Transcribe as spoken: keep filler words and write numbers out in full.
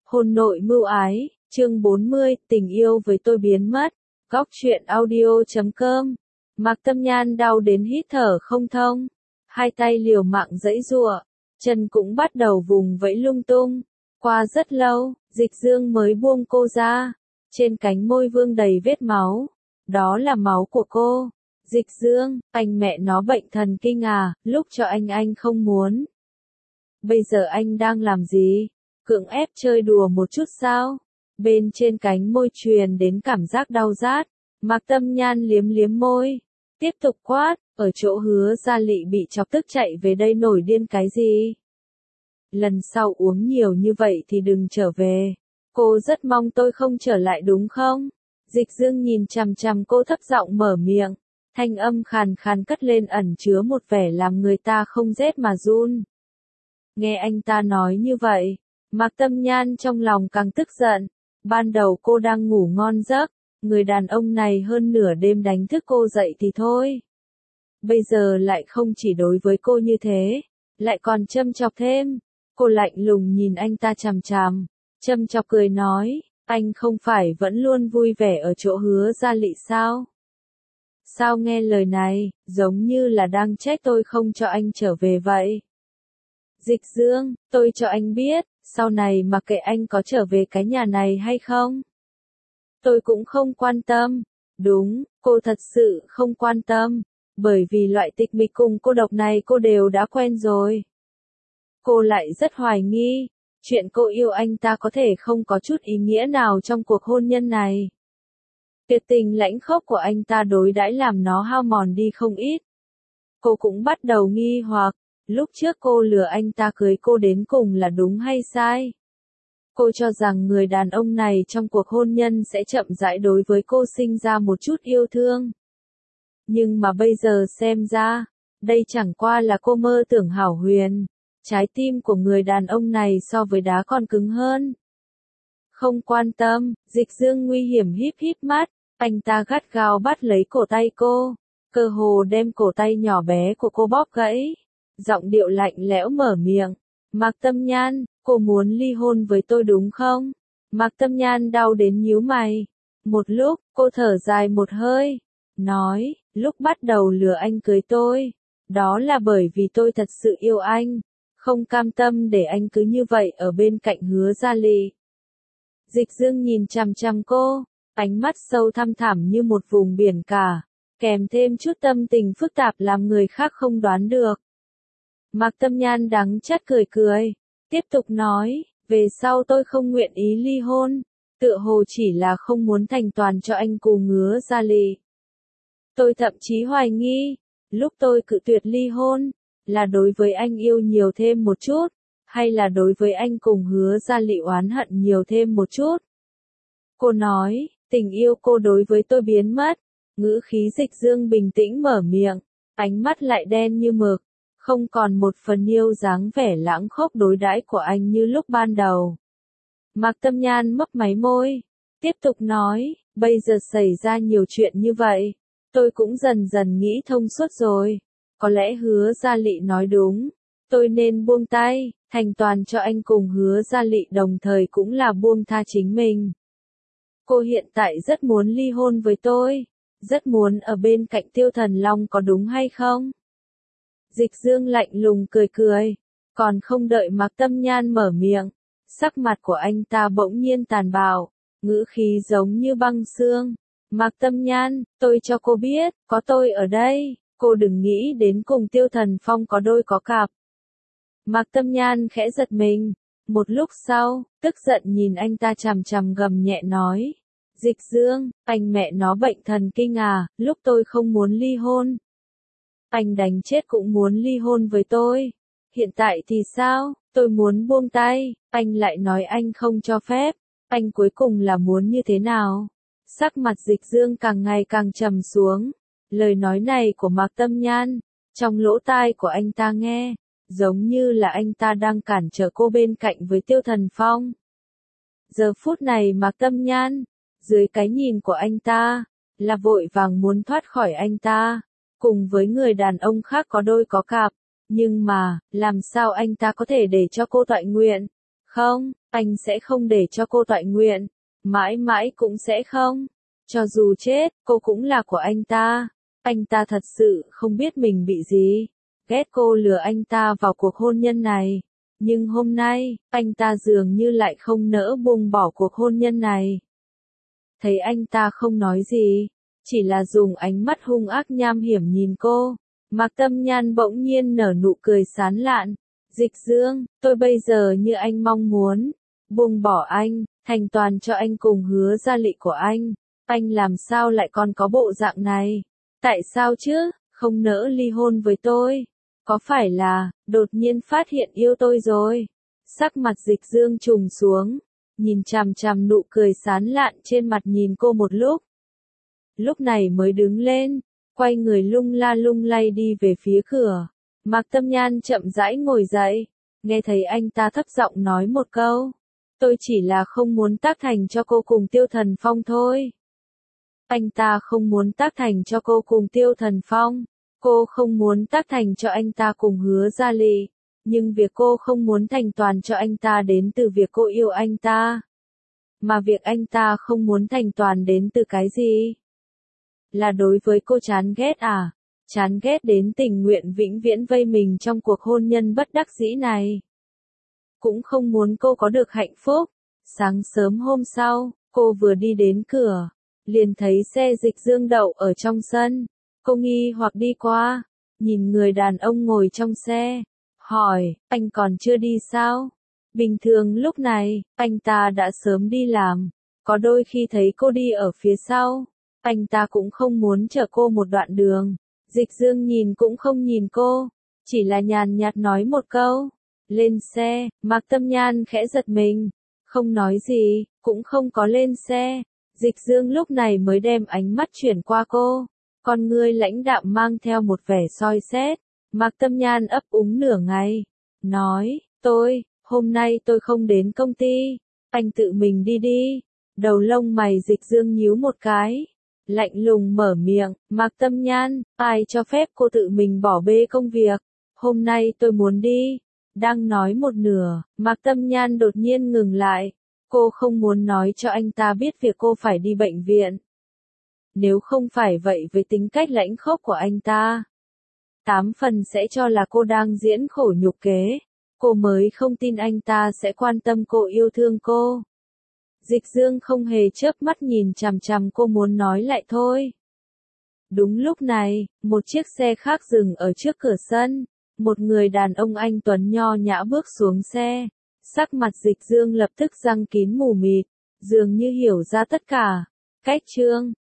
Hôn nội mưu ái, chương bốn mươi, tình yêu với tôi biến mất. Góc truyện audio chấm com. Mạc Tâm Nhan đau đến hít thở không thông, hai tay liều mạng giãy giụa, chân cũng bắt đầu vùng vẫy lung tung. Qua rất lâu, Dịch Dương mới buông cô ra. Trên cánh môi vương đầy vết máu. Đó là máu của cô. Dịch Dương, anh mẹ nó bệnh thần kinh à, lúc cho anh anh không muốn. Bây giờ anh đang làm gì? Cưỡng ép chơi đùa một chút sao? Bên trên cánh môi truyền đến cảm giác đau rát. Mạc Tâm Nhan liếm liếm môi. Tiếp tục quát, ở chỗ Hứa Gia Lị bị chọc tức chạy về đây nổi điên cái gì? Lần sau uống nhiều như vậy thì đừng trở về. Cô rất mong tôi không trở lại đúng không? Dịch Dương nhìn chằm chằm cô thấp giọng mở miệng. Thanh âm khàn khàn cất lên ẩn chứa một vẻ làm người ta không rét mà run. Nghe anh ta nói như vậy, Mạc Tâm Nhan trong lòng càng tức giận. Ban đầu cô đang ngủ ngon giấc, người đàn ông này hơn nửa đêm đánh thức cô dậy thì thôi. Bây giờ lại không chỉ đối với cô như thế, lại còn châm chọc thêm. Cô lạnh lùng nhìn anh ta chằm chằm, châm chọc cười nói, anh không phải vẫn luôn vui vẻ ở chỗ Hứa Gia Lị sao? Sao nghe lời này, giống như là đang trách tôi không cho anh trở về vậy? Dịch Dương, tôi cho anh biết, sau này mặc kệ anh có trở về cái nhà này hay không, tôi cũng không quan tâm. Đúng, cô thật sự không quan tâm, bởi vì loại tịch mịch cùng cô độc này cô đều đã quen rồi. Cô lại rất hoài nghi, chuyện cô yêu anh ta có thể không có chút ý nghĩa nào trong cuộc hôn nhân này. Tuyệt tình lãnh khốc của anh ta đối đãi làm nó hao mòn đi không ít. Cô cũng bắt đầu nghi hoặc, lúc trước cô lừa anh ta cưới cô đến cùng là đúng hay sai? Cô cho rằng người đàn ông này trong cuộc hôn nhân sẽ chậm rãi đối với cô sinh ra một chút yêu thương. Nhưng mà bây giờ xem ra, đây chẳng qua là cô mơ tưởng hão huyền. Trái tim của người đàn ông này so với đá còn cứng hơn. Không quan tâm, Dịch Dương nguy hiểm híp híp mắt, anh ta gắt gao bắt lấy cổ tay cô, cơ hồ đem cổ tay nhỏ bé của cô bóp gãy. Giọng điệu lạnh lẽo mở miệng, Mạc Tâm Nhan, cô muốn ly hôn với tôi đúng không? Mạc Tâm Nhan đau đến nhíu mày. Một lúc, cô thở dài một hơi, nói, lúc bắt đầu lừa anh cưới tôi, đó là bởi vì tôi thật sự yêu anh, không cam tâm để anh cứ như vậy ở bên cạnh Hứa Gia Lị. Dịch Dương nhìn chằm chằm cô, ánh mắt sâu thăm thẳm như một vùng biển cả, kèm thêm chút tâm tình phức tạp làm người khác không đoán được. Mạc Tâm Nhan đắng chát cười cười, tiếp tục nói, về sau tôi không nguyện ý ly hôn, tựa hồ chỉ là không muốn thành toàn cho anh cùng Hứa Gia Lị. Tôi thậm chí hoài nghi, lúc tôi cự tuyệt ly hôn, là đối với anh yêu nhiều thêm một chút, hay là đối với anh cùng Hứa Gia Lị oán hận nhiều thêm một chút. Cô nói, tình yêu cô đối với tôi biến mất. Ngữ khí Dịch Dương bình tĩnh mở miệng, ánh mắt lại đen như mực, không còn một phần yêu dáng vẻ lãng khốc đối đãi của anh như lúc ban đầu. Mạc Tâm Nhan mấp máy môi, tiếp tục nói, bây giờ xảy ra nhiều chuyện như vậy, tôi cũng dần dần nghĩ thông suốt rồi. Có lẽ Hứa Gia Lị nói đúng, tôi nên buông tay, thành toàn cho anh cùng Hứa Gia Lị đồng thời cũng là buông tha chính mình. Cô hiện tại rất muốn ly hôn với tôi, rất muốn ở bên cạnh Tiêu Thần Long có đúng hay không? Dịch Dương lạnh lùng cười cười, còn không đợi Mạc Tâm Nhan mở miệng, sắc mặt của anh ta bỗng nhiên tàn bạo, ngữ khí giống như băng xương. Mạc Tâm Nhan, tôi cho cô biết, có tôi ở đây, cô đừng nghĩ đến cùng Tiêu Thần Phong có đôi có cặp. Mạc Tâm Nhan khẽ giật mình, một lúc sau, tức giận nhìn anh ta chằm chằm gầm nhẹ nói, Dịch Dương, anh mẹ nó bệnh thần kinh à, lúc tôi không muốn ly hôn, anh đánh chết cũng muốn ly hôn với tôi. Hiện tại thì sao, tôi muốn buông tay, anh lại nói anh không cho phép, anh cuối cùng là muốn như thế nào? Sắc mặt Dịch Dương càng ngày càng trầm xuống, lời nói này của Mạc Tâm Nhan, trong lỗ tai của anh ta nghe, giống như là anh ta đang cản trở cô bên cạnh với Tiêu Thần Phong. Giờ phút này Mạc Tâm Nhan, dưới cái nhìn của anh ta, là vội vàng muốn thoát khỏi anh ta, cùng với người đàn ông khác có đôi có cặp, nhưng mà, làm sao anh ta có thể để cho cô toại nguyện? Không, anh sẽ không để cho cô toại nguyện. Mãi mãi cũng sẽ không. Cho dù chết, cô cũng là của anh ta. Anh ta thật sự không biết mình bị gì. Ghét cô lừa anh ta vào cuộc hôn nhân này. Nhưng hôm nay, anh ta dường như lại không nỡ buông bỏ cuộc hôn nhân này. Thấy anh ta không nói gì, chỉ là dùng ánh mắt hung ác nham hiểm nhìn cô. Mạc Tâm Nhan bỗng nhiên nở nụ cười sán lạn. Dịch Dương, tôi bây giờ như anh mong muốn. Buông bỏ anh, thành toàn cho anh cùng Hứa Gia Lị của anh. Anh làm sao lại còn có bộ dạng này? Tại sao chứ, không nỡ ly hôn với tôi? Có phải là, đột nhiên phát hiện yêu tôi rồi? Sắc mặt Dịch Dương trùng xuống, nhìn chằm chằm nụ cười sán lạn trên mặt nhìn cô một lúc. Lúc này mới đứng lên, quay người lung la lung lay đi về phía cửa. Mạc Tâm Nhan chậm rãi ngồi dậy, nghe thấy anh ta thấp giọng nói một câu. Tôi chỉ là không muốn tác thành cho cô cùng Tiêu Thần Phong thôi. Anh ta không muốn tác thành cho cô cùng Tiêu Thần Phong. Cô không muốn tác thành cho anh ta cùng Hứa Gia Lị. Nhưng việc cô không muốn thành toàn cho anh ta đến từ việc cô yêu anh ta. Mà việc anh ta không muốn thành toàn đến từ cái gì? Là đối với cô chán ghét à? Chán ghét đến tình nguyện vĩnh viễn vây mình trong cuộc hôn nhân bất đắc dĩ này. Cũng không muốn cô có được hạnh phúc. Sáng sớm hôm sau, cô vừa đi đến cửa, liền thấy xe Dịch Dương đậu ở trong sân. Cô nghi hoặc đi qua, nhìn người đàn ông ngồi trong xe, hỏi, anh còn chưa đi sao? Bình thường lúc này, anh ta đã sớm đi làm, có đôi khi thấy cô đi ở phía sau, anh ta cũng không muốn chở cô một đoạn đường. Dịch Dương nhìn cũng không nhìn cô, chỉ là nhàn nhạt nói một câu, lên xe. Mạc Tâm Nhan khẽ giật mình, không nói gì, cũng không có lên xe. Dịch Dương lúc này mới đem ánh mắt chuyển qua cô, con ngươi lãnh đạm mang theo một vẻ soi xét. Mạc Tâm Nhan ấp úng nửa ngày, nói, tôi, hôm nay tôi không đến công ty, anh tự mình đi đi. Đầu lông mày Dịch Dương nhíu một cái, lạnh lùng mở miệng, Mạc Tâm Nhan, ai cho phép cô tự mình bỏ bê công việc, hôm nay tôi muốn đi. Đang nói một nửa, Mạc Tâm Nhan đột nhiên ngừng lại, cô không muốn nói cho anh ta biết việc cô phải đi bệnh viện. Nếu không phải vậy với tính cách lãnh khốc của anh ta, tám phần sẽ cho là cô đang diễn khổ nhục kế, cô mới không tin anh ta sẽ quan tâm cô yêu thương cô. Dịch Dương không hề chớp mắt nhìn chằm chằm cô muốn nói lại thôi. Đúng lúc này, một chiếc xe khác dừng ở trước cửa sân, một người đàn ông anh tuấn nho nhã bước xuống xe, sắc mặt Dịch Dương lập tức răng kín mù mịt, dường như hiểu ra tất cả. Cách chương